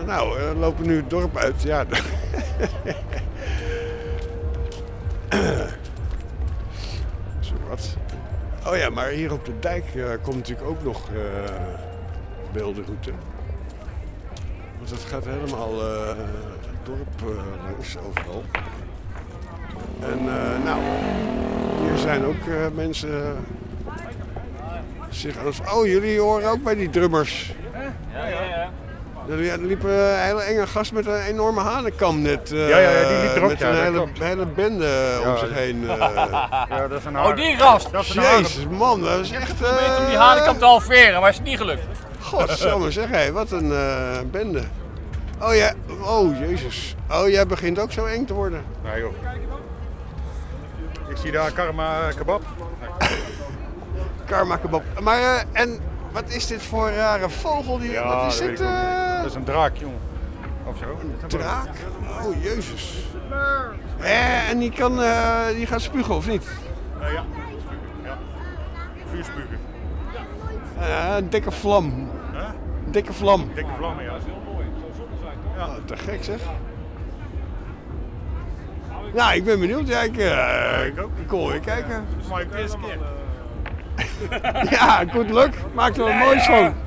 we lopen nu het dorp uit. Ja. Zo wat. Oh ja, maar hier op de dijk komt natuurlijk ook nog beeldenroute. Want dat gaat helemaal het dorp langs overal. En hier zijn ook mensen zich aan het... Oh, jullie horen ook bij die drummers. Ja. Er liep een hele enge gast met een enorme hanenkam net. Die liep er ook. Met een hele bende om zich heen. Ja, dat is een die gast! Jezus man, dat is echt... Probeert om die hanenkam te halveren, maar is het niet gelukt. Godsamme zeg, hé, wat een bende. Oh ja, oh jezus. Oh, jij begint ook zo eng te worden. Nee joh. Ik zie daar Karma Kebab. Karma kebab. Maar en wat is dit voor een rare vogel? Wat is dit? Dat is een draak, jongen. Of zo. Een draak? Oh jezus. En die gaat spugen of niet? Ja. Vuurspugen. Een dikke vlam. Dikke vlam. Dikke vlammen, ja. Dat is heel mooi. Ja, te gek zeg. Ja, ik ben benieuwd. Ja, ik kom weer kijken. Maar ik eerste keer. Ja, good luck. Maak er wat moois van.